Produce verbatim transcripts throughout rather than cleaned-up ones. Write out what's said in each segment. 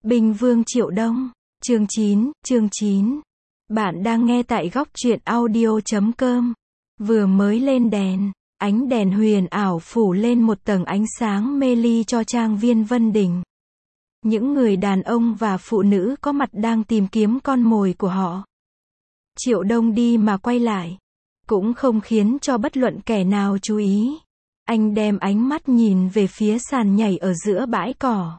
Binh Vương Triệu Đông, chương chín, chương chín. Bạn đang nghe tại góc truyện audio chấm com. Vừa mới lên đèn, ánh đèn huyền ảo phủ lên một tầng ánh sáng mê ly cho trang viên Vân Đình. Những người đàn ông và phụ nữ có mặt đang tìm kiếm con mồi của họ. Triệu Đông đi mà quay lại, cũng không khiến cho bất luận kẻ nào chú ý. Anh đem ánh mắt nhìn về phía sàn nhảy ở giữa bãi cỏ.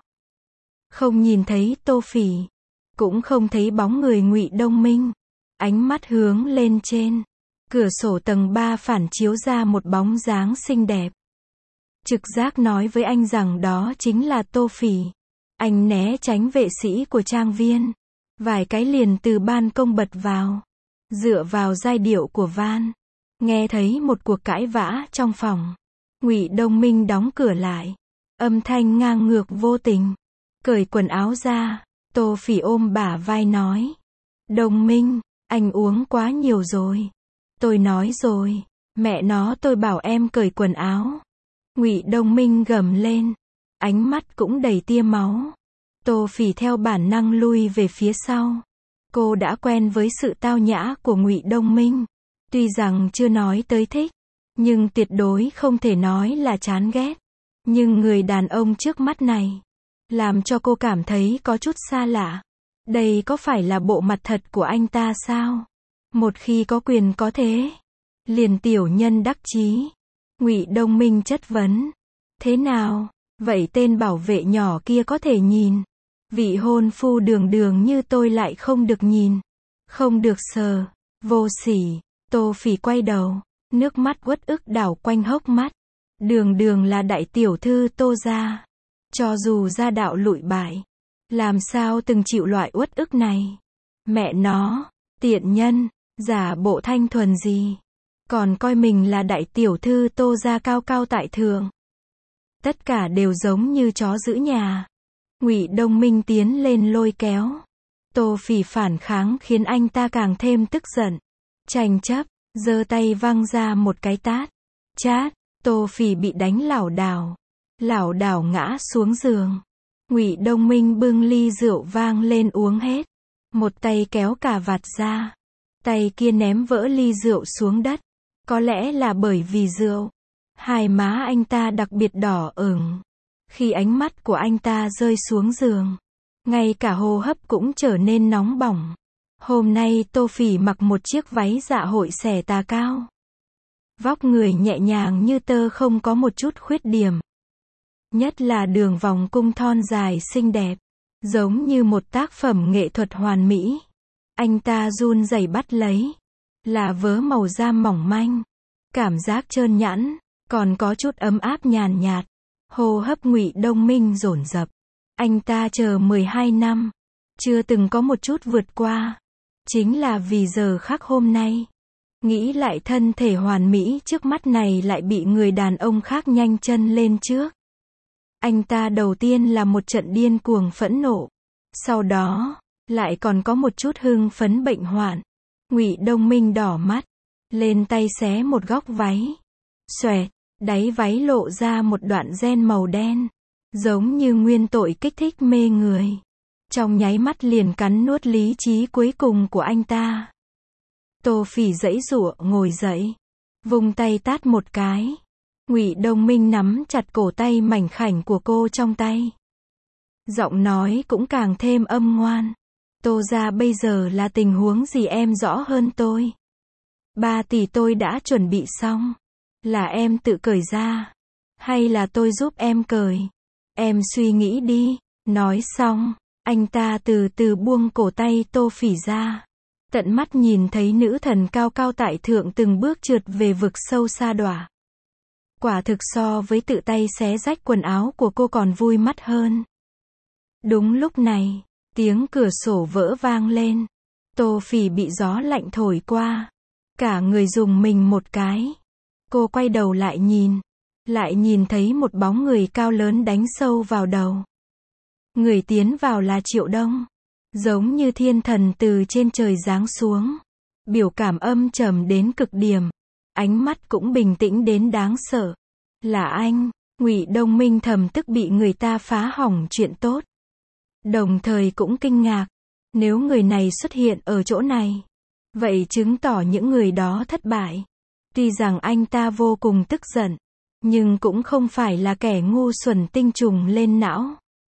Không nhìn thấy Tô Phỉ, cũng không thấy bóng người Ngụy Đông Minh. Ánh mắt hướng lên trên, cửa sổ tầng ba phản chiếu ra một bóng dáng xinh đẹp. Trực giác nói với anh rằng đó chính là Tô Phỉ. Anh né tránh vệ sĩ của trang viên, vài cái liền từ ban công bật vào. Dựa vào giai điệu của van, nghe thấy một cuộc cãi vã trong phòng. Ngụy Đông Minh đóng cửa lại, âm thanh ngang ngược vô tình. Cởi quần áo ra, Tô Phỉ ôm bả vai nói: Đông Minh, anh uống quá nhiều rồi. Tôi nói rồi, mẹ nó tôi bảo em cởi quần áo. Ngụy Đông Minh gầm lên, ánh mắt cũng đầy tia máu. Tô Phỉ theo bản năng lui về phía sau. Cô đã quen với sự tao nhã của Ngụy Đông Minh. Tuy rằng chưa nói tới thích, nhưng tuyệt đối không thể nói là chán ghét. Nhưng người đàn ông trước mắt này làm cho cô cảm thấy có chút xa lạ. Đây có phải là bộ mặt thật của anh ta sao? Một khi có quyền có thế, liền tiểu nhân đắc chí. Ngụy Đông Minh chất vấn. Thế nào? Vậy tên bảo vệ nhỏ kia có thể nhìn. Vị hôn phu đường đường như tôi lại không được nhìn. Không được sờ. Vô sỉ. Tô Phỉ quay đầu, nước mắt uất ức đảo quanh hốc mắt. Đường đường là đại tiểu thư Tô gia. Cho dù gia đạo lụi bại, làm sao từng chịu loại uất ức này. Mẹ nó, tiện nhân, giả bộ thanh thuần gì. Còn coi mình là đại tiểu thư Tô gia cao cao tại thượng. Tất cả đều giống như chó giữ nhà. Ngụy Đông Minh tiến lên lôi kéo. Tô Phỉ phản kháng khiến anh ta càng thêm tức giận. Tranh chấp, giơ tay văng ra một cái tát. Chát, Tô Phỉ bị đánh lảo đảo. Lảo đảo ngã xuống giường. Ngụy Đông Minh bưng ly rượu vang lên uống hết. Một tay kéo cả vạt ra. Tay kia ném vỡ ly rượu xuống đất. Có lẽ là bởi vì rượu. Hai má anh ta đặc biệt đỏ ửng. Khi ánh mắt của anh ta rơi xuống giường, ngay cả hô hấp cũng trở nên nóng bỏng. Hôm nay Tô Phỉ mặc một chiếc váy dạ hội xẻ tà cao. Vóc người nhẹ nhàng như tơ, không có một chút khuyết điểm. Nhất là đường vòng cung thon dài xinh đẹp, giống như một tác phẩm nghệ thuật hoàn mỹ. Anh ta run rẩy bắt lấy, là vớ màu da mỏng manh, cảm giác trơn nhẵn, còn có chút ấm áp nhàn nhạt. Hô hấp Ngụy Đông Minh dồn dập. Anh ta chờ mười hai năm, chưa từng có một chút vượt qua. Chính là vì giờ khắc hôm nay, nghĩ lại thân thể hoàn mỹ trước mắt này lại bị người đàn ông khác nhanh chân lên trước. Anh ta đầu tiên là một trận điên cuồng phẫn nộ, sau đó lại còn có một chút hưng phấn bệnh hoạn. Ngụy Đông Minh đỏ mắt, lên tay xé một góc váy. Xoẹt, đáy váy lộ ra một đoạn ren màu đen, giống như nguyên tội kích thích mê người. Trong nháy mắt liền cắn nuốt lý trí cuối cùng của anh ta. Tô Phỉ giãy giụa ngồi dậy, vung tay tát một cái. Ngụy Đông Minh nắm chặt cổ tay mảnh khảnh của cô trong tay. Giọng nói cũng càng thêm âm ngoan. Tô gia bây giờ là tình huống gì em rõ hơn tôi. Ba tỷ tôi đã chuẩn bị xong. Là em tự cởi ra, hay là tôi giúp em cởi? Em suy nghĩ đi. Nói xong, anh ta từ từ buông cổ tay Tô Phỉ ra. Tận mắt nhìn thấy nữ thần cao cao tại thượng từng bước trượt về vực sâu sa đọa. Quả thực so với tự tay xé rách quần áo của cô còn vui mắt hơn. Đúng lúc này, tiếng cửa sổ vỡ vang lên. Tô Phỉ bị gió lạnh thổi qua, cả người rùng mình một cái. Cô quay đầu lại nhìn, lại nhìn thấy một bóng người cao lớn đánh sâu vào đầu. Người tiến vào là Triệu Đông, giống như thiên thần từ trên trời giáng xuống. Biểu cảm âm trầm đến cực điểm, ánh mắt cũng bình tĩnh đến đáng sợ. Là anh. Ngụy Đông Minh thầm tức bị người ta phá hỏng chuyện tốt. đồng thời cũng kinh ngạc. Nếu người này xuất hiện ở chỗ này, vậy chứng tỏ những người đó thất bại. Tuy rằng anh ta vô cùng tức giận, nhưng cũng không phải là kẻ ngu xuẩn tinh trùng lên não.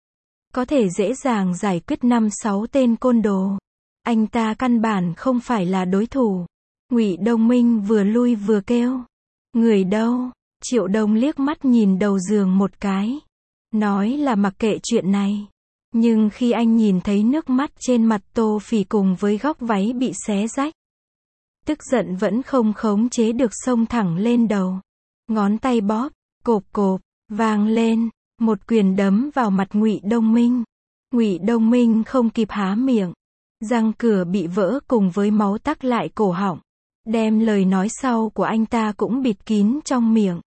Có thể dễ dàng giải quyết năm sáu tên côn đồ. Anh ta căn bản không phải là đối thủ. Ngụy Đông Minh vừa lui vừa kêu. Người đâu? Triệu Đông liếc mắt nhìn đầu giường một cái. Nói là mặc kệ chuyện này. Nhưng khi anh nhìn thấy nước mắt trên mặt Tô Phỉ cùng với góc váy bị xé rách, tức giận vẫn không khống chế được xông thẳng lên đầu. Ngón tay bóp, cộp cộp, vang lên, một quyền đấm vào mặt Ngụy Đông Minh. Ngụy Đông Minh không kịp há miệng, răng cửa bị vỡ cùng với máu tắc lại cổ họng, đem lời nói sau của anh ta cũng bịt kín trong miệng.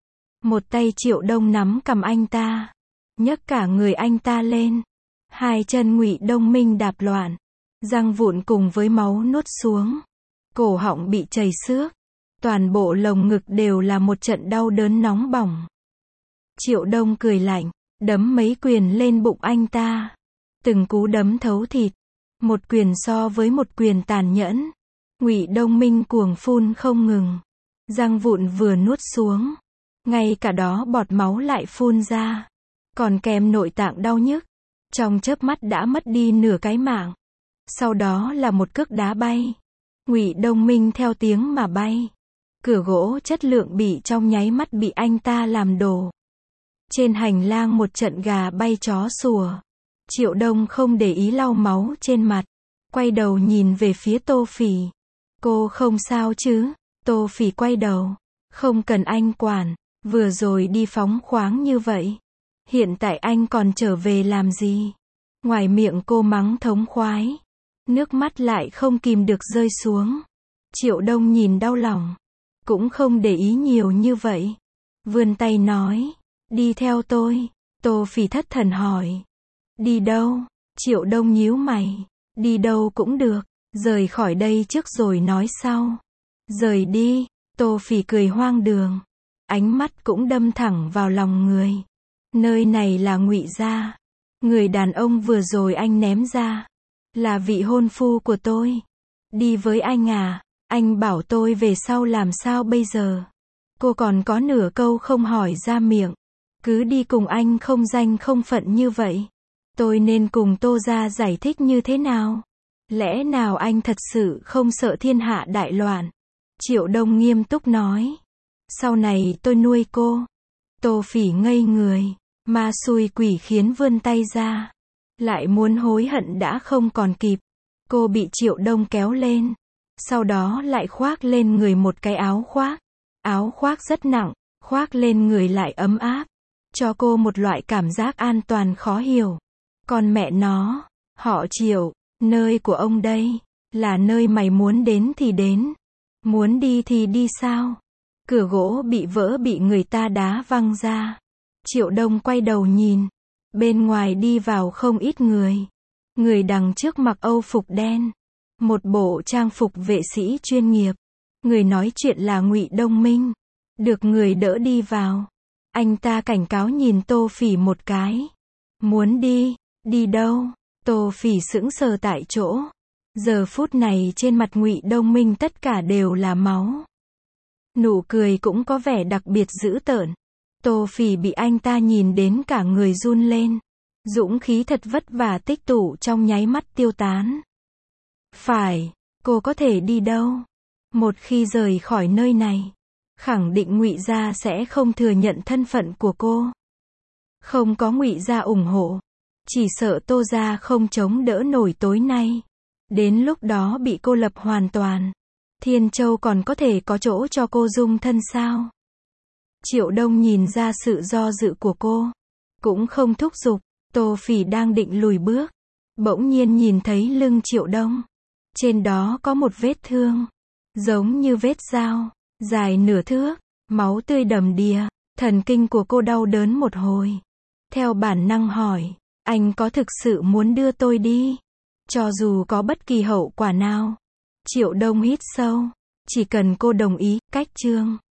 Một tay Triệu Đông nắm cầm anh ta, nhấc cả người anh ta lên. Hai chân Ngụy Đông Minh đạp loạn, răng vụn cùng với máu nuốt xuống. Cổ họng bị chảy xước, toàn bộ lồng ngực đều là một trận đau đớn nóng bỏng. Triệu Đông cười lạnh, đấm mấy quyền lên bụng anh ta. Từng cú đấm thấu thịt, một quyền so với một quyền tàn nhẫn. Ngụy Đông Minh cuồng phun không ngừng, răng vụn vừa nuốt xuống, ngay cả đó bọt máu lại phun ra, còn kèm nội tạng đau nhức, trong chớp mắt đã mất đi nửa cái mạng. Sau đó là một cước đá bay. Ngụy Đông Minh theo tiếng mà bay. Cửa gỗ chất lượng bị trong nháy mắt bị anh ta làm đổ. Trên hành lang một trận gà bay chó sủa. Triệu Đông không để ý lau máu trên mặt, quay đầu nhìn về phía Tô Phỉ. Cô không sao chứ? Tô Phỉ quay đầu. Không cần anh quản, vừa rồi đi phóng khoáng như vậy. Hiện tại anh còn trở về làm gì? Ngoài miệng cô mắng thống khoái, nước mắt lại không kìm được rơi xuống. Triệu Đông nhìn đau lòng, cũng không để ý nhiều như vậy. Vươn tay nói, đi theo tôi. Tô Phỉ thất thần hỏi, đi đâu? Triệu Đông nhíu mày, đi đâu cũng được, rời khỏi đây trước rồi nói sau. Rời đi. Tô Phỉ cười hoang đường, ánh mắt cũng đâm thẳng vào lòng người. Nơi này là Ngụy gia. Người đàn ông vừa rồi anh ném ra là vị hôn phu của tôi. Đi với anh à? Anh bảo tôi về sau làm sao bây giờ? Cô còn có nửa câu không hỏi ra miệng. Cứ đi cùng anh không danh không phận như vậy. Tôi nên cùng Tô gia giải thích như thế nào? Lẽ nào anh thật sự không sợ thiên hạ đại loạn? Triệu Đông nghiêm túc nói. Sau này tôi nuôi cô. Tô Phỉ ngây người. Ma xui quỷ khiến vươn tay ra. Lại muốn hối hận đã không còn kịp. Cô bị Triệu Đông kéo lên. Sau đó lại khoác lên người một cái áo khoác. Áo khoác rất nặng, khoác lên người lại ấm áp. Cho cô một loại cảm giác an toàn khó hiểu. Còn mẹ nó, họ Triệu, nơi của ông đây, là nơi mày muốn đến thì đến. Muốn đi thì đi sao? Cửa gỗ bị vỡ bị người ta đá văng ra. Triệu Đông quay đầu nhìn. Bên ngoài đi vào không ít người. Người đằng trước mặc âu phục đen. Một bộ trang phục vệ sĩ chuyên nghiệp. Người nói chuyện là Ngụy Đông Minh. Được người đỡ đi vào. Anh ta cảnh cáo nhìn Tô Phỉ một cái. Muốn đi? Đi đâu? Tô Phỉ sững sờ tại chỗ. Giờ phút này trên mặt Ngụy Đông Minh tất cả đều là máu. Nụ cười cũng có vẻ đặc biệt dữ tợn. Tô Phỉ bị anh ta nhìn đến cả người run lên. Dũng khí thật vất vả tích tụ trong nháy mắt tiêu tán. Phải, cô có thể đi đâu? Một khi rời khỏi nơi này, khẳng định Ngụy gia sẽ không thừa nhận thân phận của cô. Không có Ngụy gia ủng hộ, chỉ sợ Tô gia không chống đỡ nổi tối nay. Đến lúc đó bị cô lập hoàn toàn. Thiên Châu còn có thể có chỗ cho cô dung thân sao? Triệu Đông nhìn ra sự do dự của cô, cũng không thúc giục. Tô Phỉ đang định lùi bước, bỗng nhiên nhìn thấy lưng Triệu Đông. Trên đó có một vết thương, giống như vết dao, dài nửa thước, máu tươi đầm đìa. Thần kinh của cô đau đớn một hồi. Theo bản năng hỏi, anh có thực sự muốn đưa tôi đi? Cho dù có bất kỳ hậu quả nào. Triệu Đông hít sâu, chỉ cần cô đồng ý, cách chương.